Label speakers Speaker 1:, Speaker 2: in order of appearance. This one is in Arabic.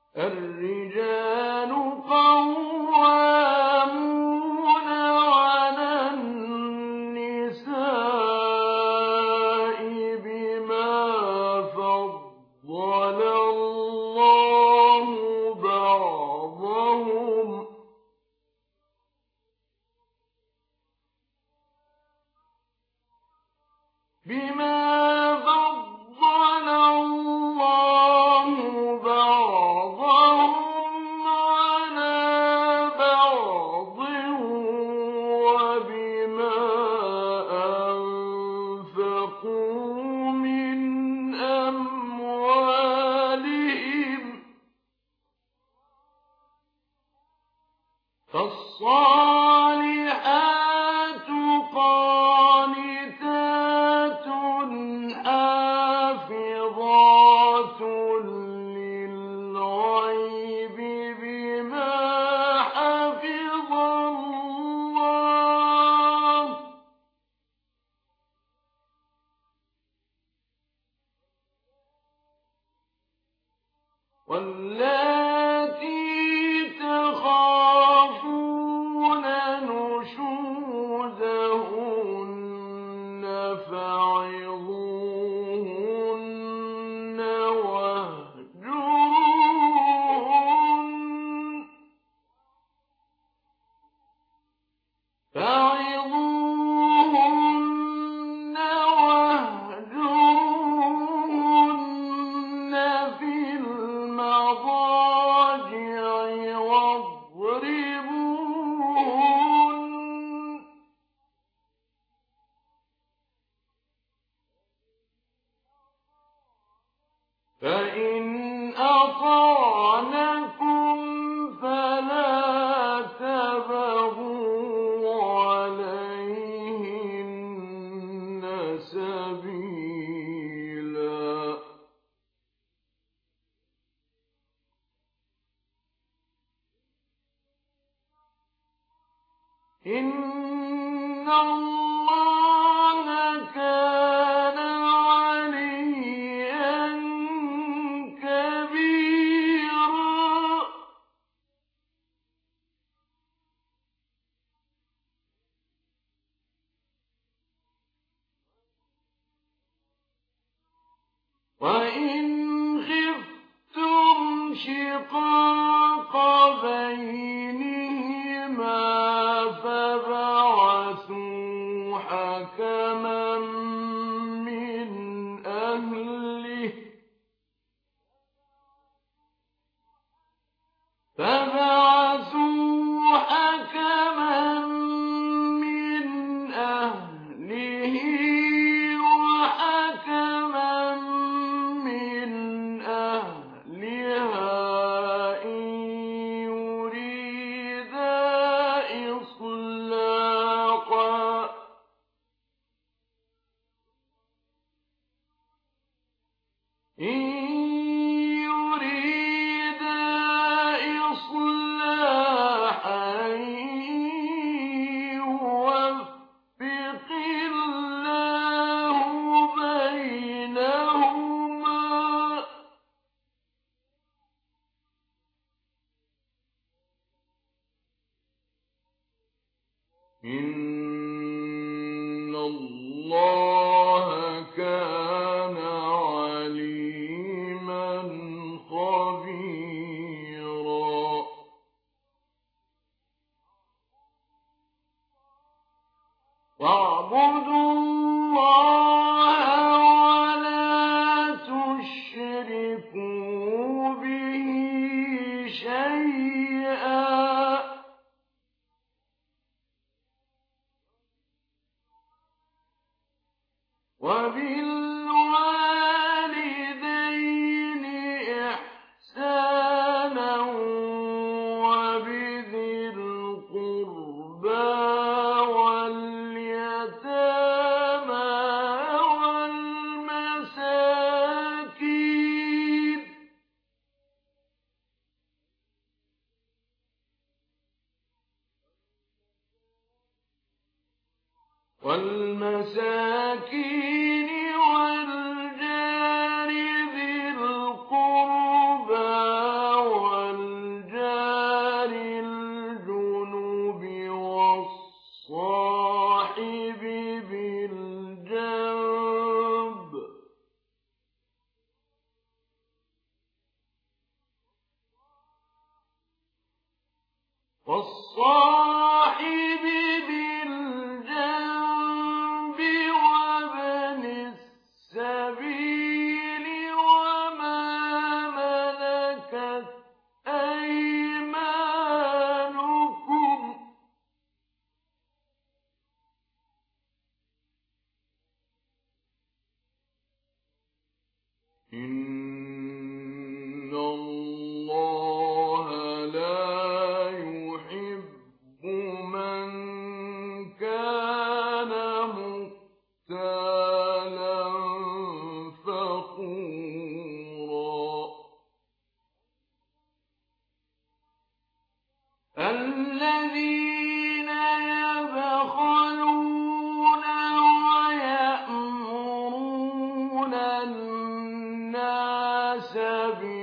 Speaker 1: الرجال قوامون على النساء بما فضل الله بعضهم على بعض وبما أنفقوا من أموالهم فالصالحات قانتات حافظات للغيب بما حفظ الله واللاتي تخافون نشوزهن فعظوهن واهجروهن في المضاجع واضربوهن فإن أطعنكم فلا تبغوا عليهن سبيلا إن الله كان عليا كبيرا وإن خفتم شقاق بينهما فبعثوا حكما من أهله وحكما من أهلها إن يريدا إصلاحا يوفق الله بينهما إن الله كان عليما خبيرا واعبدوا الله ولا تشركوا به شيئا وبالوالدين إحسانا وبذي القربى واليتامى والمساكين والجار ذي القربى والصاحب بالجنب وابن السبيل وما ملكت أيمانكم إن الله لا يحب من كان مختالا فخورا الذين يبخلون ويأمرون الناس